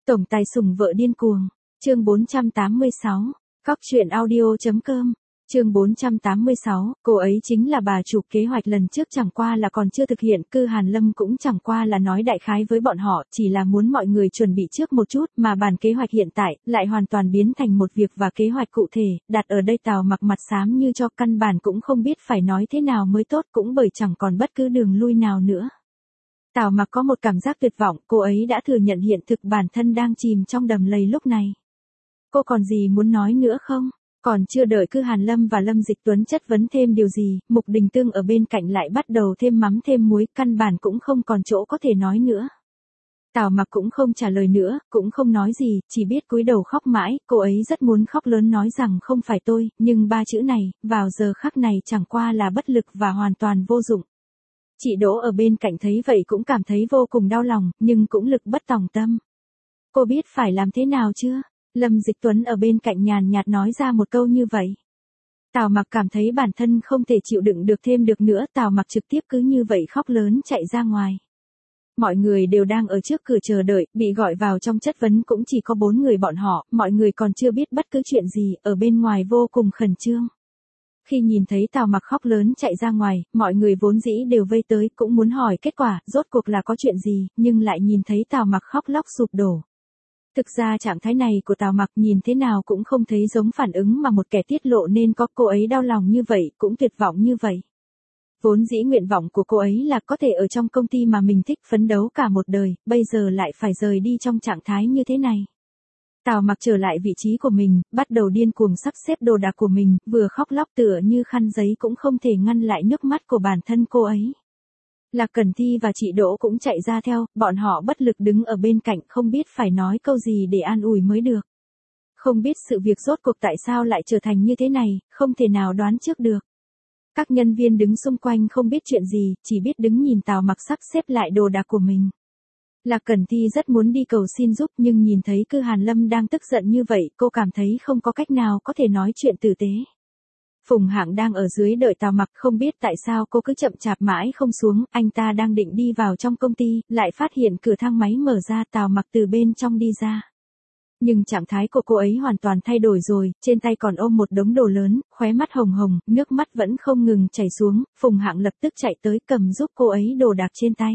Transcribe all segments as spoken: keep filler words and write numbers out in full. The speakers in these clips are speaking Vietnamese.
Tổng tài sủng vợ điên cuồng. Chương bốn trăm tám mươi sáu. Cóc truyện audio.com. Chương bốn trăm tám mươi sáu, cô ấy chính là bà chủ, kế hoạch lần trước chẳng qua là còn chưa thực hiện, Cư Hàn Lâm cũng chẳng qua là nói đại khái với bọn họ, chỉ là muốn mọi người chuẩn bị trước một chút, mà bản kế hoạch hiện tại lại hoàn toàn biến thành một việc và kế hoạch cụ thể, đặt ở đây Tào Mặc mặt xám như cho, căn bản cũng không biết phải nói thế nào mới tốt, cũng bởi chẳng còn bất cứ đường lui nào nữa. Tào Mặc có một cảm giác tuyệt vọng, cô ấy đã thừa nhận hiện thực bản thân đang chìm trong đầm lầy lúc này. Cô còn gì muốn nói nữa không? Còn chưa đợi Cư Hàn Lâm và Lâm Dịch Tuấn chất vấn thêm điều gì, Mục Đình Tương ở bên cạnh lại bắt đầu thêm mắm thêm muối, căn bản cũng không còn chỗ có thể nói nữa. Tào Mặc cũng không trả lời nữa, cũng không nói gì, chỉ biết cúi đầu khóc mãi, cô ấy rất muốn khóc lớn nói rằng không phải tôi, nhưng ba chữ này, vào giờ khắc này chẳng qua là bất lực và hoàn toàn vô dụng. Chị Đỗ ở bên cạnh thấy vậy cũng cảm thấy vô cùng đau lòng, nhưng cũng lực bất tòng tâm. Cô biết phải làm thế nào chưa? Lâm Dịch Tuấn ở bên cạnh nhàn nhạt nói ra một câu như vậy. Tào Mặc cảm thấy bản thân không thể chịu đựng được thêm được nữa, Tào Mặc trực tiếp cứ như vậy khóc lớn chạy ra ngoài. Mọi người đều đang ở trước cửa chờ đợi, bị gọi vào trong chất vấn cũng chỉ có bốn người bọn họ, mọi người còn chưa biết bất cứ chuyện gì, ở bên ngoài vô cùng khẩn trương. Khi nhìn thấy Tào Mặc khóc lớn chạy ra ngoài, mọi người vốn dĩ đều vây tới, cũng muốn hỏi kết quả, rốt cuộc là có chuyện gì, nhưng lại nhìn thấy Tào Mặc khóc lóc sụp đổ. Thực ra trạng thái này của Tào Mặc nhìn thế nào cũng không thấy giống phản ứng mà một kẻ tiết lộ nên có, cô ấy đau lòng như vậy, cũng tuyệt vọng như vậy. Vốn dĩ nguyện vọng của cô ấy là có thể ở trong công ty mà mình thích phấn đấu cả một đời, bây giờ lại phải rời đi trong trạng thái như thế này. Tào Mặc trở lại vị trí của mình, bắt đầu điên cuồng sắp xếp đồ đạc của mình, vừa khóc lóc tựa như khăn giấy cũng không thể ngăn lại nước mắt của bản thân cô ấy. Lạc Cẩn Thi và chị Đỗ cũng chạy ra theo, bọn họ bất lực đứng ở bên cạnh không biết phải nói câu gì để an ủi mới được. Không biết sự việc rốt cuộc tại sao lại trở thành như thế này, không thể nào đoán trước được. Các nhân viên đứng xung quanh không biết chuyện gì, chỉ biết đứng nhìn Tào Mặc sắp xếp lại đồ đạc của mình. Lạc Cẩn Thi rất muốn đi cầu xin giúp nhưng nhìn thấy Cư Hàn Lâm đang tức giận như vậy, cô cảm thấy không có cách nào có thể nói chuyện tử tế. Phùng Hạng đang ở dưới đợi Tào Mặc, không biết tại sao cô cứ chậm chạp mãi không xuống, anh ta đang định đi vào trong công ty, lại phát hiện cửa thang máy mở ra, Tào Mặc từ bên trong đi ra. Nhưng trạng thái của cô ấy hoàn toàn thay đổi rồi, trên tay còn ôm một đống đồ lớn, khóe mắt hồng hồng, nước mắt vẫn không ngừng chảy xuống, Phùng Hạng lập tức chạy tới cầm giúp cô ấy đồ đạc trên tay.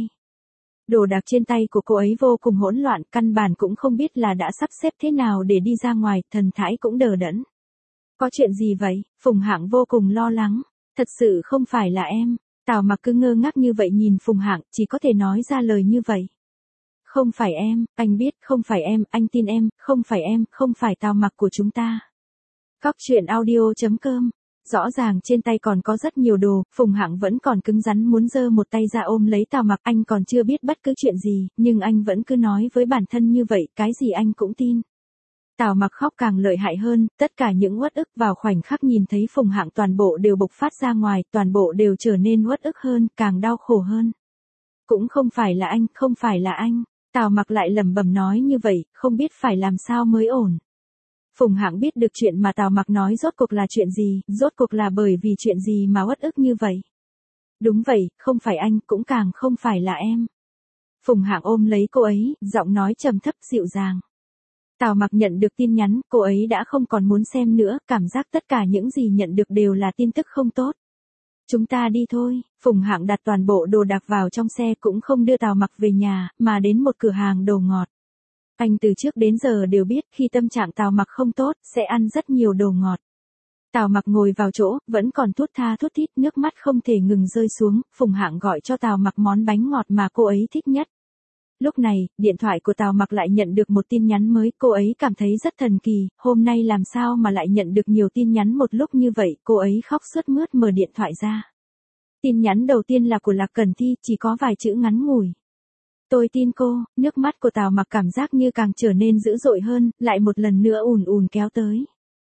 Đồ đạc trên tay của cô ấy vô cùng hỗn loạn, căn bản cũng không biết là đã sắp xếp thế nào để đi ra ngoài, thần thái cũng đờ đẫn. Có chuyện gì vậy? Phùng Hạng vô cùng lo lắng. Thật sự không phải là em. Tào Mặc cứ ngơ ngác như vậy nhìn Phùng Hạng, chỉ có thể nói ra lời như vậy. Không phải em, anh biết, không phải em, anh tin em, không phải em, không phải Tào Mặc của chúng ta. Cóc truyện audio.com. Rõ ràng trên tay còn có rất nhiều đồ, Phùng Hạng vẫn còn cứng rắn muốn giơ một tay ra ôm lấy Tào Mặc, anh còn chưa biết bất cứ chuyện gì, nhưng anh vẫn cứ nói với bản thân như vậy, cái gì anh cũng tin. Tào Mặc khóc càng lợi hại hơn, tất cả những uất ức vào khoảnh khắc nhìn thấy Phùng Hạng toàn bộ đều bộc phát ra ngoài, toàn bộ đều trở nên uất ức hơn, càng đau khổ hơn. Cũng không phải là anh, không phải là anh. Tào Mặc lại lẩm bẩm nói như vậy, không biết phải làm sao mới ổn. Phùng Hạng biết được chuyện mà Tào Mặc nói rốt cuộc là chuyện gì, rốt cuộc là bởi vì chuyện gì mà uất ức như vậy. Đúng vậy, không phải anh, cũng càng không phải là em. Phùng Hạng ôm lấy cô ấy, giọng nói trầm thấp dịu dàng. Tào Mặc nhận được tin nhắn, cô ấy đã không còn muốn xem nữa, cảm giác tất cả những gì nhận được đều là tin tức không tốt. Chúng ta đi thôi, Phùng Hạng đặt toàn bộ đồ đạc vào trong xe cũng không đưa Tào Mặc về nhà, mà đến một cửa hàng đồ ngọt. Anh từ trước đến giờ đều biết khi tâm trạng Tào Mặc không tốt, sẽ ăn rất nhiều đồ ngọt. Tào Mặc ngồi vào chỗ, vẫn còn thút tha thút thít, nước mắt không thể ngừng rơi xuống, Phùng Hạng gọi cho Tào Mặc món bánh ngọt mà cô ấy thích nhất. Lúc này, điện thoại của Tào Mặc lại nhận được một tin nhắn mới, cô ấy cảm thấy rất thần kỳ, hôm nay làm sao mà lại nhận được nhiều tin nhắn một lúc như vậy, cô ấy khóc sướt mướt mở điện thoại ra. Tin nhắn đầu tiên là của Lạc Cẩn Thi, chỉ có vài chữ ngắn ngủi. Tôi tin cô, nước mắt của Tào Mặc cảm giác như càng trở nên dữ dội hơn, lại một lần nữa ùn ùn kéo tới.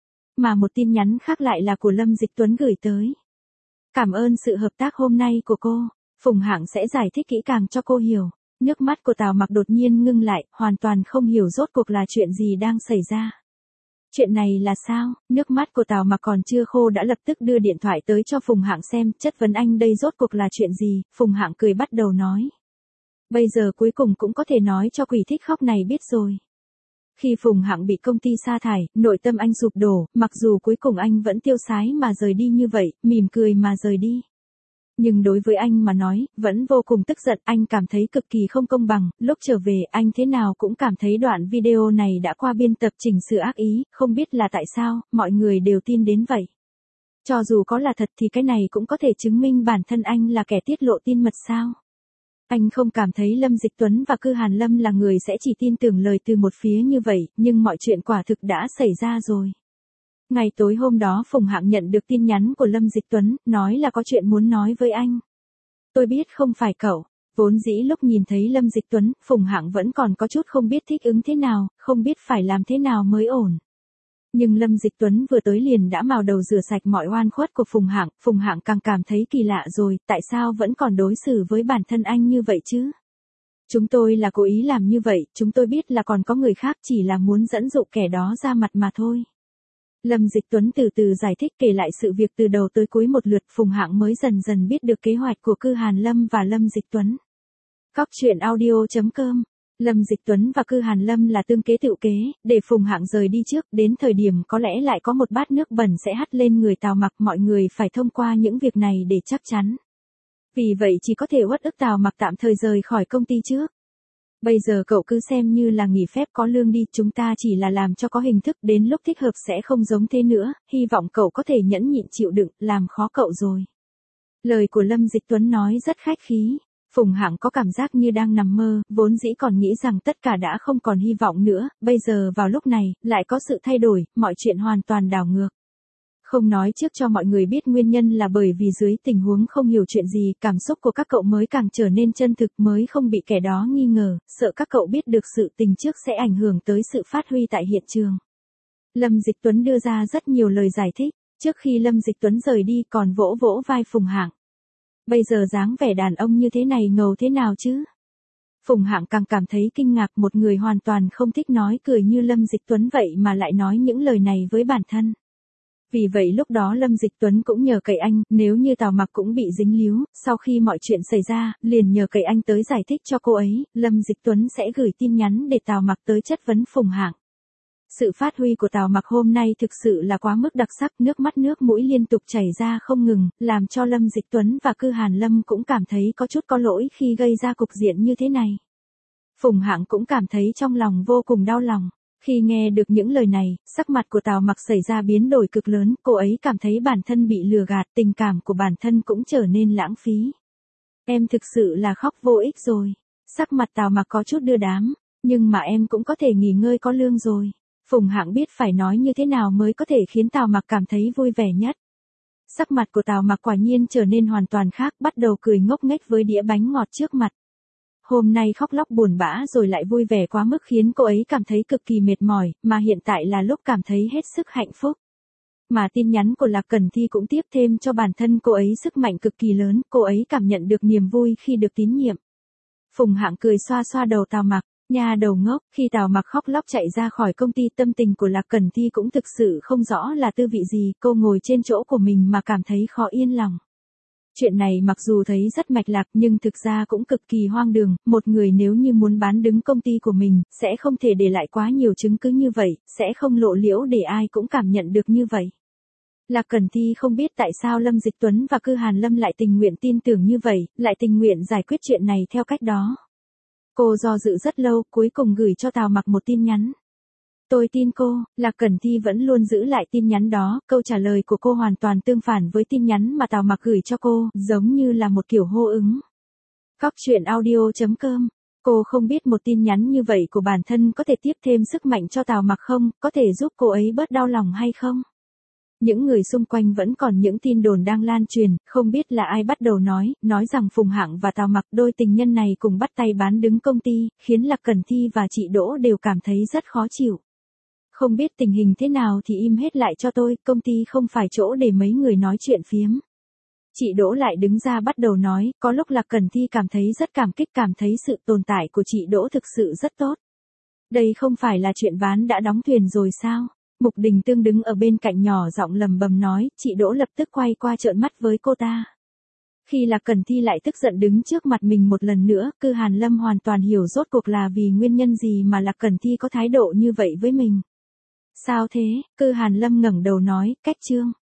Mà một tin nhắn khác lại là của Lâm Dịch Tuấn gửi tới. Cảm ơn sự hợp tác hôm nay của cô, Phùng Hạng sẽ giải thích kỹ càng cho cô hiểu. Nước mắt của Tào Mặc đột nhiên ngưng lại, hoàn toàn không hiểu rốt cuộc là chuyện gì đang xảy ra. Chuyện này là sao? Nước mắt của Tào Mặc còn chưa khô đã lập tức đưa điện thoại tới cho Phùng Hạng xem, chất vấn anh đây rốt cuộc là chuyện gì, Phùng Hạng cười bắt đầu nói. Bây giờ cuối cùng cũng có thể nói cho quỷ thích khóc này biết rồi. Khi Phùng Hạng bị công ty sa thải, nội tâm anh sụp đổ, mặc dù cuối cùng anh vẫn tiêu sái mà rời đi như vậy, mỉm cười mà rời đi. Nhưng đối với anh mà nói, vẫn vô cùng tức giận, anh cảm thấy cực kỳ không công bằng, lúc trở về anh thế nào cũng cảm thấy đoạn video này đã qua biên tập chỉnh sửa ác ý, không biết là tại sao, mọi người đều tin đến vậy. Cho dù có là thật thì cái này cũng có thể chứng minh bản thân anh là kẻ tiết lộ tin mật sao. Anh không cảm thấy Lâm Dịch Tuấn và Cư Hàn Lâm là người sẽ chỉ tin tưởng lời từ một phía như vậy, nhưng mọi chuyện quả thực đã xảy ra rồi. Ngày tối hôm đó Phùng Hạng nhận được tin nhắn của Lâm Dịch Tuấn, nói là có chuyện muốn nói với anh. Tôi biết không phải cậu. Vốn dĩ lúc nhìn thấy Lâm Dịch Tuấn, Phùng Hạng vẫn còn có chút không biết thích ứng thế nào, không biết phải làm thế nào mới ổn. Nhưng Lâm Dịch Tuấn vừa tới liền đã mào đầu rửa sạch mọi oan khuất của Phùng Hạng, Phùng Hạng càng cảm thấy kỳ lạ rồi, tại sao vẫn còn đối xử với bản thân anh như vậy chứ? Chúng tôi là cố ý làm như vậy, chúng tôi biết là còn có người khác, chỉ là muốn dẫn dụ kẻ đó ra mặt mà thôi. Lâm Dịch Tuấn từ từ giải thích kể lại sự việc từ đầu tới cuối một lượt, Phùng Hạng mới dần dần biết được kế hoạch của Cư Hàn Lâm và Lâm Dịch Tuấn. Cóc truyện audio chấm com. Lâm Dịch Tuấn và Cư Hàn Lâm là tương kế tựu kế, để Phùng Hạng rời đi trước, đến thời điểm có lẽ lại có một bát nước bẩn sẽ hắt lên người Tào Mặc, mọi người phải thông qua những việc này để chắc chắn. Vì vậy chỉ có thể uất ức Tào Mặc tạm thời rời khỏi công ty trước. Bây giờ cậu cứ xem như là nghỉ phép có lương đi, chúng ta chỉ là làm cho có hình thức, đến lúc thích hợp sẽ không giống thế nữa, hy vọng cậu có thể nhẫn nhịn chịu đựng, làm khó cậu rồi. Lời của Lâm Dịch Tuấn nói rất khách khí. Phùng Hạng có cảm giác như đang nằm mơ, vốn dĩ còn nghĩ rằng tất cả đã không còn hy vọng nữa, bây giờ vào lúc này, lại có sự thay đổi, mọi chuyện hoàn toàn đảo ngược. Không nói trước cho mọi người biết nguyên nhân là bởi vì dưới tình huống không hiểu chuyện gì, cảm xúc của các cậu mới càng trở nên chân thực, mới không bị kẻ đó nghi ngờ, sợ các cậu biết được sự tình trước sẽ ảnh hưởng tới sự phát huy tại hiện trường. Lâm Dịch Tuấn đưa ra rất nhiều lời giải thích, trước khi Lâm Dịch Tuấn rời đi còn vỗ vỗ vai Phùng Hạng. Bây giờ dáng vẻ đàn ông như thế này ngầu thế nào chứ? Phùng Hạng càng cảm thấy kinh ngạc, một người hoàn toàn không thích nói cười như Lâm Dịch Tuấn vậy mà lại nói những lời này với bản thân. Vì vậy lúc đó Lâm Dịch Tuấn cũng nhờ cậy anh, nếu như Tào Mặc cũng bị dính líu, sau khi mọi chuyện xảy ra, liền nhờ cậy anh tới giải thích cho cô ấy, Lâm Dịch Tuấn sẽ gửi tin nhắn để Tào Mặc tới chất vấn Phùng Hạng. Sự phát huy của Tào Mặc hôm nay thực sự là quá mức đặc sắc, nước mắt nước mũi liên tục chảy ra không ngừng, làm cho Lâm Dịch Tuấn và Cư Hàn Lâm cũng cảm thấy có chút có lỗi khi gây ra cục diện như thế này. Phùng Hạng cũng cảm thấy trong lòng vô cùng đau lòng. Khi nghe được những lời này, sắc mặt của Tào Mặc xảy ra biến đổi cực lớn, cô ấy cảm thấy bản thân bị lừa gạt, tình cảm của bản thân cũng trở nên lãng phí. Em thực sự là khóc vô ích rồi. Sắc mặt Tào Mặc có chút đưa đám, nhưng mà em cũng có thể nghỉ ngơi có lương rồi. Phùng Hạng biết phải nói như thế nào mới có thể khiến Tào Mặc cảm thấy vui vẻ nhất. Sắc mặt của Tào Mặc quả nhiên trở nên hoàn toàn khác, bắt đầu cười ngốc nghếch với đĩa bánh ngọt trước mặt. Hôm nay khóc lóc buồn bã rồi lại vui vẻ quá mức khiến cô ấy cảm thấy cực kỳ mệt mỏi, mà hiện tại là lúc cảm thấy hết sức hạnh phúc. Mà tin nhắn của Lạc Cẩn Thi cũng tiếp thêm cho bản thân cô ấy sức mạnh cực kỳ lớn, cô ấy cảm nhận được niềm vui khi được tín nhiệm. Phùng Hạng cười xoa xoa đầu Tào Mặc, nhà đầu ngốc, khi Tào Mặc khóc lóc chạy ra khỏi công ty, tâm tình của Lạc Cẩn Thi cũng thực sự không rõ là tư vị gì, cô ngồi trên chỗ của mình mà cảm thấy khó yên lòng. Chuyện này mặc dù thấy rất mạch lạc nhưng thực ra cũng cực kỳ hoang đường, một người nếu như muốn bán đứng công ty của mình, sẽ không thể để lại quá nhiều chứng cứ như vậy, sẽ không lộ liễu để ai cũng cảm nhận được như vậy. Lạc Cẩn Thi không biết tại sao Lâm Dịch Tuấn và Cư Hàn Lâm lại tình nguyện tin tưởng như vậy, lại tình nguyện giải quyết chuyện này theo cách đó. Cô do dự rất lâu, cuối cùng gửi cho Tào Mặc một tin nhắn. Tôi tin cô, Lạc Cẩn Thi vẫn luôn giữ lại tin nhắn đó, câu trả lời của cô hoàn toàn tương phản với tin nhắn mà Tào Mặc gửi cho cô, giống như là một kiểu hô ứng. Cóc truyện audio chấm com. Cô không biết một tin nhắn như vậy của bản thân có thể tiếp thêm sức mạnh cho Tào Mặc không, có thể giúp cô ấy bớt đau lòng hay không? Những người xung quanh vẫn còn những tin đồn đang lan truyền, không biết là ai bắt đầu nói, nói rằng Phùng Hạng và Tào Mặc đôi tình nhân này cùng bắt tay bán đứng công ty, khiến Lạc Cẩn Thi và chị Đỗ đều cảm thấy rất khó chịu. Không biết tình hình thế nào thì im hết lại cho tôi, công ty không phải chỗ để mấy người nói chuyện phiếm. Chị Đỗ lại đứng ra bắt đầu nói, có lúc Lạc Cẩn Thi cảm thấy rất cảm kích, cảm thấy sự tồn tại của chị Đỗ thực sự rất tốt. Đây không phải là chuyện ván đã đóng thuyền rồi sao? Mục Đình Tương đứng ở bên cạnh nhỏ giọng lầm bầm nói, chị Đỗ lập tức quay qua trợn mắt với cô ta. Khi Lạc Cẩn Thi lại tức giận đứng trước mặt mình một lần nữa, Cư Hàn Lâm hoàn toàn hiểu rốt cuộc là vì nguyên nhân gì mà Lạc Cẩn Thi có thái độ như vậy với mình. Sao thế? Cư Hàn Lâm ngẩng đầu nói, cách Trương.